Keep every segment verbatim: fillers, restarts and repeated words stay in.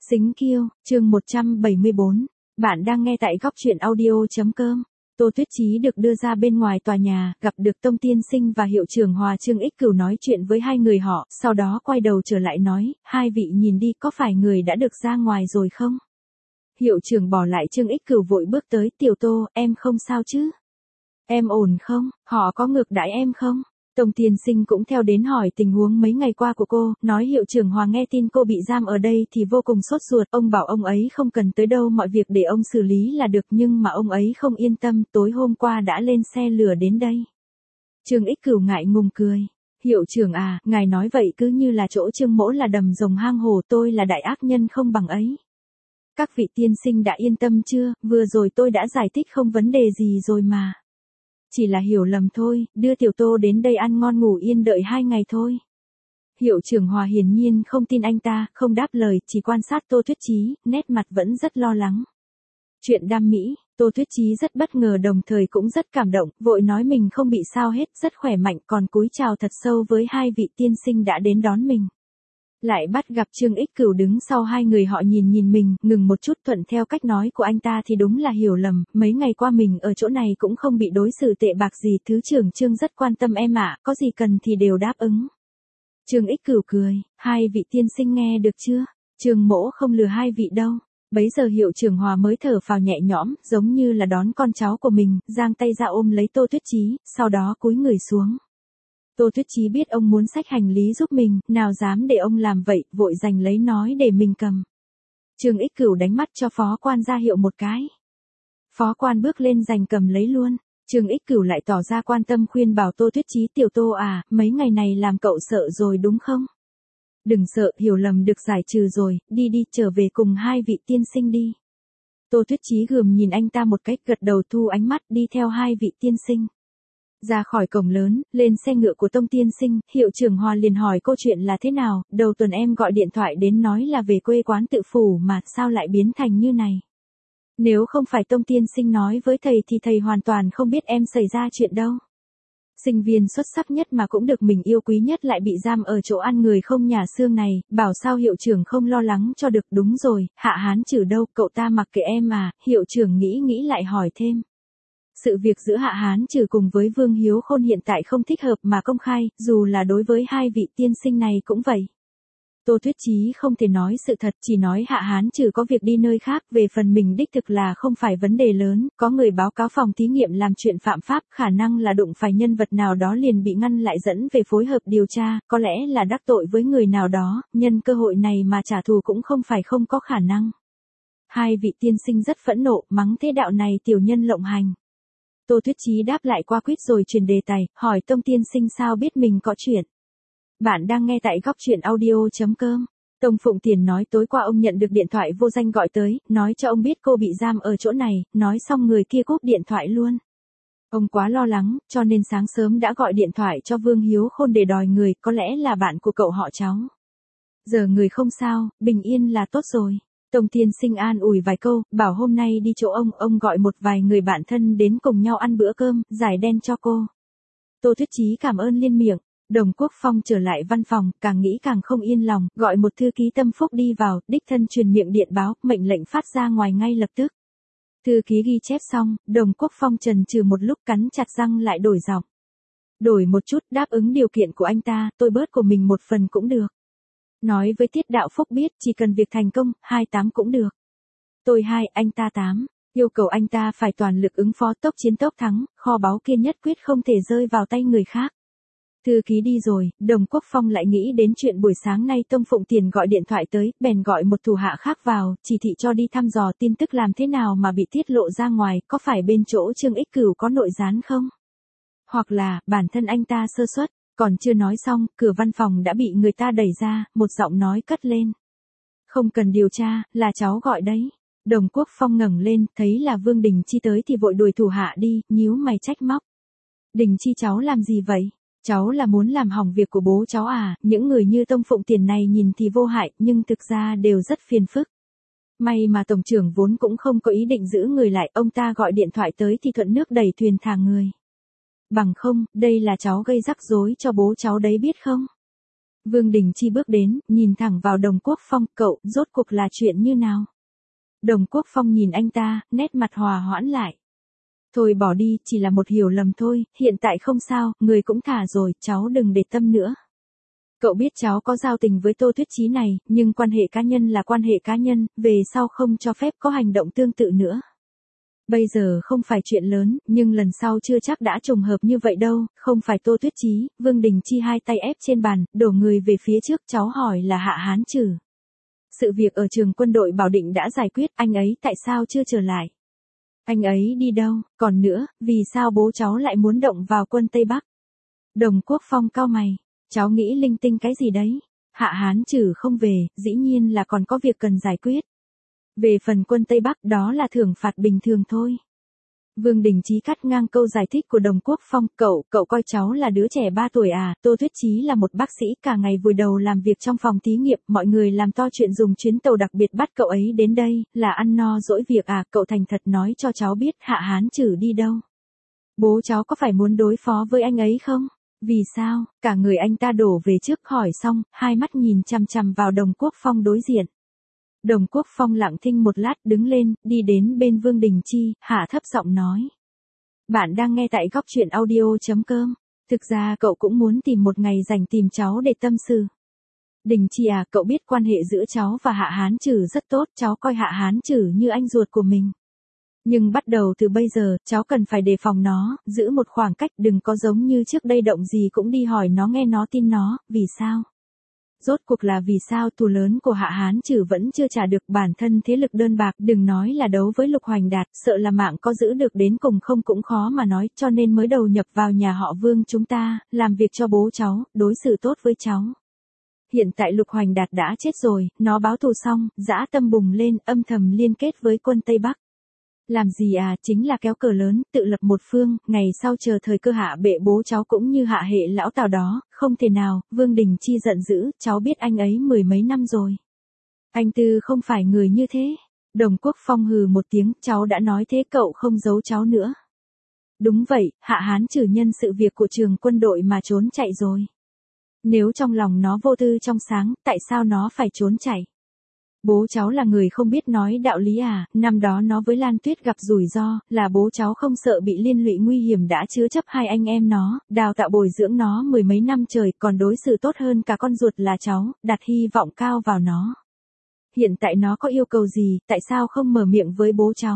Xính Kiêu, chương một trăm bảy mươi bốn. Bạn đang nghe tại góc truyện audio.com. Tô Tuyết Chí được đưa ra bên ngoài tòa nhà, gặp được Tông Tiên Sinh và hiệu trưởng Hòa Trương Ích Cửu nói chuyện với hai người họ, sau đó quay đầu trở lại nói, hai vị nhìn đi có phải người đã được ra ngoài rồi không? Hiệu trưởng bỏ lại Trương Ích Cửu vội bước tới, Tiểu Tô, em không sao chứ? Em ổn không? Họ có ngược đãi em không? Tông Tiên Sinh cũng theo đến hỏi tình huống mấy ngày qua của cô, nói hiệu trưởng Hòa nghe tin cô bị giam ở đây thì vô cùng sốt ruột, ông bảo ông ấy không cần tới đâu, mọi việc để ông xử lý là được, nhưng mà ông ấy không yên tâm, tối hôm qua đã lên xe lửa đến đây. Trương Ích Cửu ngại ngùng cười, hiệu trưởng à, ngài nói vậy cứ như là chỗ Trương Mỗ là đầm rồng hang hổ, tôi là đại ác nhân không bằng ấy. Các vị tiên sinh đã yên tâm chưa, vừa rồi tôi đã giải thích không vấn đề gì rồi mà. Chỉ là hiểu lầm thôi, đưa Tiểu Tô đến đây ăn ngon ngủ yên đợi hai ngày thôi. Hiệu trưởng Hòa hiển nhiên không tin anh ta, không đáp lời, chỉ quan sát Tô Tuyết Chí, nét mặt vẫn rất lo lắng. Chuyện đam mỹ, Tô Tuyết Chí rất bất ngờ đồng thời cũng rất cảm động, vội nói mình không bị sao hết, rất khỏe mạnh, còn cúi chào thật sâu với hai vị tiên sinh đã đến đón mình. Lại bắt gặp Trương Ích Cửu đứng sau hai người họ nhìn nhìn mình, ngừng một chút, thuận theo cách nói của anh ta thì đúng là hiểu lầm, mấy ngày qua mình ở chỗ này cũng không bị đối xử tệ bạc gì, thứ trưởng Trương rất quan tâm em ạ, có gì cần thì đều đáp ứng. Trương Ích Cửu cười, hai vị tiên sinh nghe được chưa, Trương Mỗ không lừa hai vị đâu. Bấy giờ hiệu trưởng Hòa mới thở phào nhẹ nhõm, giống như là đón con cháu của mình, giang tay ra ôm lấy Tô Tuyết Chí, sau đó cúi người xuống. Tô Tuyết Chí biết ông muốn xách hành lý giúp mình, nào dám để ông làm vậy, vội giành lấy nói để mình cầm. Trương Ích Cửu đánh mắt cho phó quan ra hiệu một cái. Phó quan bước lên giành cầm lấy luôn. Trương Ích Cửu lại tỏ ra quan tâm khuyên bảo Tô Tuyết Chí, Tiểu Tô à, mấy ngày này làm cậu sợ rồi đúng không? Đừng sợ, hiểu lầm được giải trừ rồi, đi đi, trở về cùng hai vị tiên sinh đi. Tô Tuyết Chí gườm nhìn anh ta một cách, gật đầu thu ánh mắt, đi theo hai vị tiên sinh. Ra khỏi cổng lớn, lên xe ngựa của Tông Tiên Sinh, hiệu trưởng Hòa liền hỏi câu chuyện là thế nào, đầu tuần em gọi điện thoại đến nói là về quê quán tự phủ mà sao lại biến thành như này. Nếu không phải Tông Tiên Sinh nói với thầy thì thầy hoàn toàn không biết em xảy ra chuyện đâu. Sinh viên xuất sắc nhất mà cũng được mình yêu quý nhất lại bị giam ở chỗ ăn người không nhà xương này, bảo sao hiệu trưởng không lo lắng cho được, đúng rồi, Hạ Hán Trừ đâu, cậu ta mặc kệ em à, hiệu trưởng nghĩ nghĩ lại hỏi thêm. Sự việc giữa Hạ Hán Trừ cùng với Vương Hiếu Khôn hiện tại không thích hợp mà công khai, dù là đối với hai vị tiên sinh này cũng vậy. Tô Tuyết Chí không thể nói sự thật, chỉ nói Hạ Hán Trừ có việc đi nơi khác, về phần mình đích thực là không phải vấn đề lớn, có người báo cáo phòng thí nghiệm làm chuyện phạm pháp, khả năng là đụng phải nhân vật nào đó liền bị ngăn lại dẫn về phối hợp điều tra, có lẽ là đắc tội với người nào đó, nhân cơ hội này mà trả thù cũng không phải không có khả năng. Hai vị tiên sinh rất phẫn nộ, mắng thế đạo này tiểu nhân lộng hành. Tô Tuyết Chí đáp lại qua quýt rồi chuyển đề tài, hỏi Tông Tiên Sinh sao biết mình có chuyện. Bạn đang nghe tại góc truyện audio.com. Tông Phụng Tiền nói tối qua ông nhận được điện thoại vô danh gọi tới, nói cho ông biết cô bị giam ở chỗ này, nói xong người kia cúp điện thoại luôn. Ông quá lo lắng, cho nên sáng sớm đã gọi điện thoại cho Vương Hiếu Khôn để đòi người, có lẽ là bạn của cậu họ cháu. Giờ người không sao, bình yên là tốt rồi. Tông Tiên Sinh an ủi vài câu, bảo hôm nay đi chỗ ông, ông gọi một vài người bạn thân đến cùng nhau ăn bữa cơm, giải đen cho cô. Tô Tuyết Chí cảm ơn liên miệng. Đồng Quốc Phong trở lại văn phòng, càng nghĩ càng không yên lòng, gọi một thư ký tâm phúc đi vào, đích thân truyền miệng điện báo, mệnh lệnh phát ra ngoài ngay lập tức. Thư ký ghi chép xong, Đồng Quốc Phong chần chừ một lúc cắn chặt răng lại đổi giọng. Đổi một chút, đáp ứng điều kiện của anh ta, tôi bớt của mình một phần cũng được. Nói với Tiết Đạo Phúc biết, chỉ cần việc thành công, hai tám cũng được. Tôi hai, anh ta tám, yêu cầu anh ta phải toàn lực ứng phó, tốc chiến tốc thắng, kho báu kia nhất quyết không thể rơi vào tay người khác. Thư ký đi rồi, Đồng Quốc Phong lại nghĩ đến chuyện buổi sáng nay Tông Phụng Tiền gọi điện thoại tới, bèn gọi một thủ hạ khác vào, chỉ thị cho đi thăm dò tin tức làm thế nào mà bị tiết lộ ra ngoài, có phải bên chỗ Trương Ích Cửu có nội gián không? Hoặc là, bản thân anh ta sơ suất, còn chưa nói xong, cửa văn phòng đã bị người ta đẩy ra, một giọng nói cất lên. Không cần điều tra, là cháu gọi đấy. Đồng Quốc Phong ngẩng lên, thấy là Vương Đình Chi tới thì vội đuổi thủ hạ đi, nhíu mày trách móc. Đình Chi cháu làm gì vậy? Cháu là muốn làm hỏng việc của bố cháu à, những người như Tông Phụng Tiền này nhìn thì vô hại, nhưng thực ra đều rất phiền phức. May mà tổng trưởng vốn cũng không có ý định giữ người lại, ông ta gọi điện thoại tới thì thuận nước đẩy thuyền thả người. Bằng không, đây là cháu gây rắc rối cho bố cháu đấy biết không? Vương Đình Chi bước đến, nhìn thẳng vào Đồng Quốc Phong, cậu, rốt cuộc là chuyện như nào? Đồng Quốc Phong nhìn anh ta, nét mặt hòa hoãn lại. Thôi bỏ đi, chỉ là một hiểu lầm thôi, hiện tại không sao, người cũng thả rồi, cháu đừng để tâm nữa. Cậu biết cháu có giao tình với Tô Tuyết Chí này, nhưng quan hệ cá nhân là quan hệ cá nhân, về sau không cho phép có hành động tương tự nữa. Bây giờ không phải chuyện lớn, nhưng lần sau chưa chắc đã trùng hợp như vậy đâu, không phải Tô Tuyết Chí. Vương Đình Chi hai tay ép trên bàn, đổ người về phía trước, cháu hỏi là Hạ Hán Trử. Sự việc ở trường quân đội Bảo Định đã giải quyết, anh ấy tại sao chưa trở lại? Anh ấy đi đâu? Còn nữa, vì sao bố cháu lại muốn động vào quân Tây Bắc? Đồng Quốc Phong cau mày, cháu nghĩ linh tinh cái gì đấy? Hạ Hán Trử không về, dĩ nhiên là còn có việc cần giải quyết. Về phần quân Tây Bắc đó là thưởng phạt bình thường thôi. Vương Đình Chí cắt ngang câu giải thích của Đồng Quốc Phong, cậu, cậu coi cháu là đứa trẻ ba tuổi à, Tô Tuyết Chí là một bác sĩ cả ngày vùi đầu làm việc trong phòng thí nghiệm, mọi người làm to chuyện dùng chuyến tàu đặc biệt bắt cậu ấy đến đây, là ăn no dỗi việc à, cậu thành thật nói cho cháu biết Hạ Hán Trử đi đâu. Bố cháu có phải muốn đối phó với anh ấy không? Vì sao? Cả người anh ta đổ về trước hỏi xong, hai mắt nhìn chằm chằm vào Đồng Quốc Phong đối diện. Đồng Quốc Phong lặng thinh một lát đứng lên, đi đến bên Vương Đình Chi, hạ thấp giọng nói. Bạn đang nghe tại góc truyện audio.com. Thực ra cậu cũng muốn tìm một ngày dành tìm cháu để tâm sự. Đình Chi à, cậu biết quan hệ giữa cháu và Hạ Hán Trử rất tốt, cháu coi Hạ Hán Trử như anh ruột của mình. Nhưng bắt đầu từ bây giờ, cháu cần phải đề phòng nó, giữ một khoảng cách, đừng có giống như trước đây động gì cũng đi hỏi nó nghe nó tin nó, vì sao? Rốt cuộc là vì sao thù lớn của Hạ Hán Trử vẫn chưa trả được, bản thân thế lực đơn bạc, đừng nói là đấu với Lục Hoành Đạt, sợ là mạng có giữ được đến cùng không cũng khó mà nói, cho nên mới đầu nhập vào nhà họ Vương chúng ta, làm việc cho bố cháu, đối xử tốt với cháu. Hiện tại Lục Hoành Đạt đã chết rồi, nó báo thù xong, dã tâm bùng lên, âm thầm liên kết với quân Tây Bắc. Làm gì à, chính là kéo cờ lớn, tự lập một phương, ngày sau chờ thời cơ hạ bệ bố cháu cũng như hạ hệ lão Tào đó, không thể nào. Vương Đình Chi giận dữ, cháu biết anh ấy mười mấy năm rồi. Anh Tư không phải người như thế. Đồng Quốc Phong hừ một tiếng, cháu đã nói thế cậu không giấu cháu nữa. Đúng vậy, Hạ Hán Trử nhân sự việc của trường quân đội mà trốn chạy rồi. Nếu trong lòng nó vô tư trong sáng, tại sao nó phải trốn chạy? Bố cháu là người không biết nói đạo lý à, năm đó nó với Lan Tuyết gặp rủi ro, là bố cháu không sợ bị liên lụy nguy hiểm đã chứa chấp hai anh em nó, đào tạo bồi dưỡng nó mười mấy năm trời, còn đối xử tốt hơn cả con ruột là cháu, đặt hy vọng cao vào nó. Hiện tại nó có yêu cầu gì, tại sao không mở miệng với bố cháu?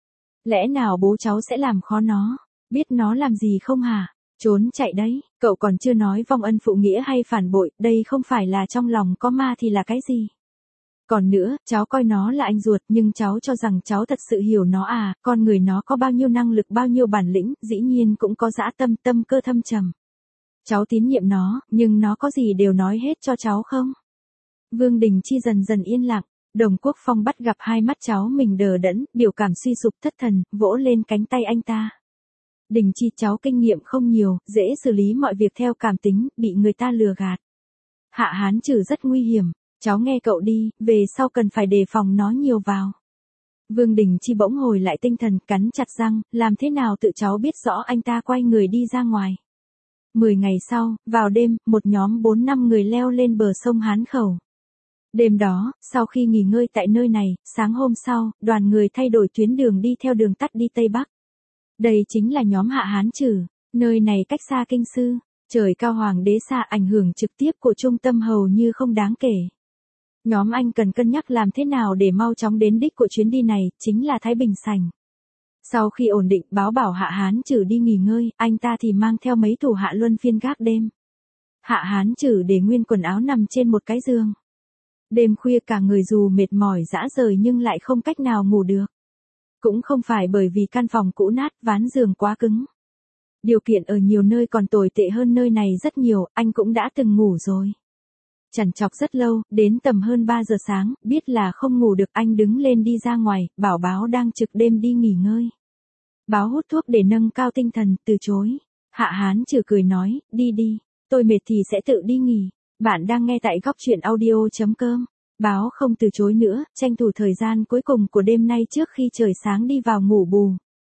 Lẽ nào bố cháu sẽ làm khó nó, biết nó làm gì không hả? Trốn chạy đấy, cậu còn chưa nói vong ân phụ nghĩa hay phản bội, đây không phải là trong lòng có ma thì là cái gì? Còn nữa, cháu coi nó là anh ruột, nhưng cháu cho rằng cháu thật sự hiểu nó à, con người nó có bao nhiêu năng lực bao nhiêu bản lĩnh, dĩ nhiên cũng có dã tâm, tâm cơ thâm trầm. Cháu tín nhiệm nó, nhưng nó có gì đều nói hết cho cháu không? Vương Đình Chi dần dần yên lặng, Đồng Quốc Phong bắt gặp hai mắt cháu mình đờ đẫn, biểu cảm suy sụp thất thần, vỗ lên cánh tay anh ta. Đình Chi, cháu kinh nghiệm không nhiều, dễ xử lý mọi việc theo cảm tính, bị người ta lừa gạt. Hạ Hán Trử rất nguy hiểm. Cháu nghe cậu đi, về sau cần phải đề phòng nó nhiều vào. Vương Đình Chi bỗng hồi lại tinh thần, cắn chặt răng, làm thế nào tự cháu biết rõ. Anh ta quay người đi ra ngoài. Mười ngày sau, vào đêm, một nhóm bốn năm người leo lên bờ sông Hán Khẩu. Đêm đó, sau khi nghỉ ngơi tại nơi này, sáng hôm sau, đoàn người thay đổi tuyến đường đi theo đường tắt đi Tây Bắc. Đây chính là nhóm Hạ Hán Trử, nơi này cách xa kinh sư, trời cao hoàng đế xa, ảnh hưởng trực tiếp của trung tâm hầu như không đáng kể. Nhóm anh cần cân nhắc làm thế nào để mau chóng đến đích của chuyến đi này, chính là Thái Bình Sảnh. Sau khi ổn định báo bảo Hạ Hán Trử đi nghỉ ngơi, anh ta thì mang theo mấy thủ hạ luân phiên gác đêm. Hạ Hán Trử để nguyên quần áo nằm trên một cái giường. Đêm khuya cả người dù mệt mỏi rã rời nhưng lại không cách nào ngủ được. Cũng không phải bởi vì căn phòng cũ nát, ván giường quá cứng. Điều kiện ở nhiều nơi còn tồi tệ hơn nơi này rất nhiều, anh cũng đã từng ngủ rồi. Chằn chọc rất lâu, đến tầm hơn ba giờ sáng, biết là không ngủ được, anh đứng lên đi ra ngoài, bảo Báo đang trực đêm đi nghỉ ngơi. Báo hút thuốc để nâng cao tinh thần, từ chối. Hạ Hán Trử cười nói, đi đi, tôi mệt thì sẽ tự đi nghỉ. Bạn đang nghe tại góc truyện audio.com. Báo không từ chối nữa, tranh thủ thời gian cuối cùng của đêm nay trước khi trời sáng đi vào ngủ bù.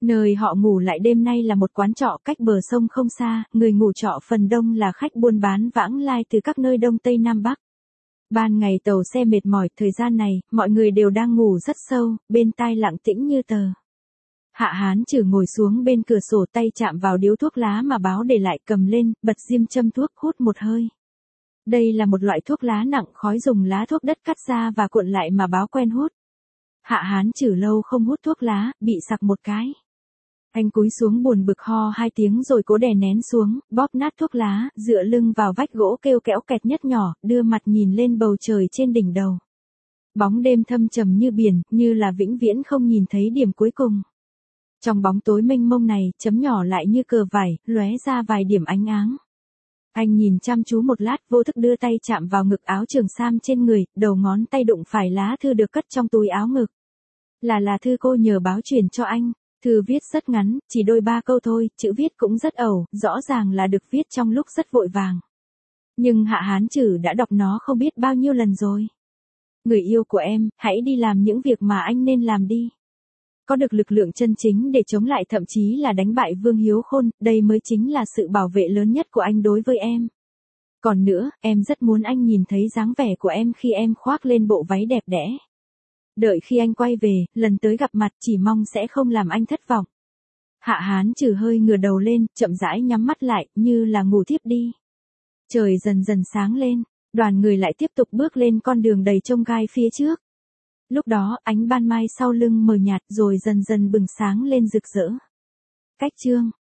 Nơi họ ngủ lại đêm nay là một quán trọ cách bờ sông không xa, người ngủ trọ phần đông là khách buôn bán vãng lai từ các nơi Đông Tây Nam Bắc. Ban ngày tàu xe mệt mỏi, thời gian này, mọi người đều đang ngủ rất sâu, bên tai lặng tĩnh như tờ. Hạ Hán Trử ngồi xuống bên cửa sổ, tay chạm vào điếu thuốc lá mà báo để lại, cầm lên, bật diêm châm thuốc, hút một hơi. Đây là một loại thuốc lá nặng, khói dùng lá thuốc đất cắt ra và cuộn lại mà báo quen hút. Hạ Hán Trử lâu không hút thuốc lá, bị sặc một cái. Anh cúi xuống buồn bực ho hai tiếng rồi cố đè nén xuống, bóp nát thuốc lá, dựa lưng vào vách gỗ kêu kẽo kẹt nhất nhỏ, đưa mặt nhìn lên bầu trời trên đỉnh đầu. Bóng đêm thâm trầm như biển, như là vĩnh viễn không nhìn thấy điểm cuối cùng. Trong bóng tối mênh mông này, chấm nhỏ lại như cờ vải, lóe ra vài điểm ánh áng. Anh nhìn chăm chú một lát, vô thức đưa tay chạm vào ngực áo trường sam trên người, đầu ngón tay đụng phải lá thư được cất trong túi áo ngực. Là là thư cô nhờ báo truyền cho anh. Thư viết rất ngắn, chỉ đôi ba câu thôi, chữ viết cũng rất ẩu, rõ ràng là được viết trong lúc rất vội vàng. Nhưng Hạ Hán Trử đã đọc nó không biết bao nhiêu lần rồi. Người yêu của em, hãy đi làm những việc mà anh nên làm đi. Có được lực lượng chân chính để chống lại, thậm chí là đánh bại Vương Hiếu Khôn, đây mới chính là sự bảo vệ lớn nhất của anh đối với em. Còn nữa, em rất muốn anh nhìn thấy dáng vẻ của em khi em khoác lên bộ váy đẹp đẽ. Đợi khi anh quay về, lần tới gặp mặt chỉ mong sẽ không làm anh thất vọng. Hạ Hán Trử hơi ngửa đầu lên, chậm rãi nhắm mắt lại, như là ngủ thiếp đi. Trời dần dần sáng lên, đoàn người lại tiếp tục bước lên con đường đầy chông gai phía trước. Lúc đó, ánh ban mai sau lưng mờ nhạt rồi dần dần bừng sáng lên rực rỡ. Cách chương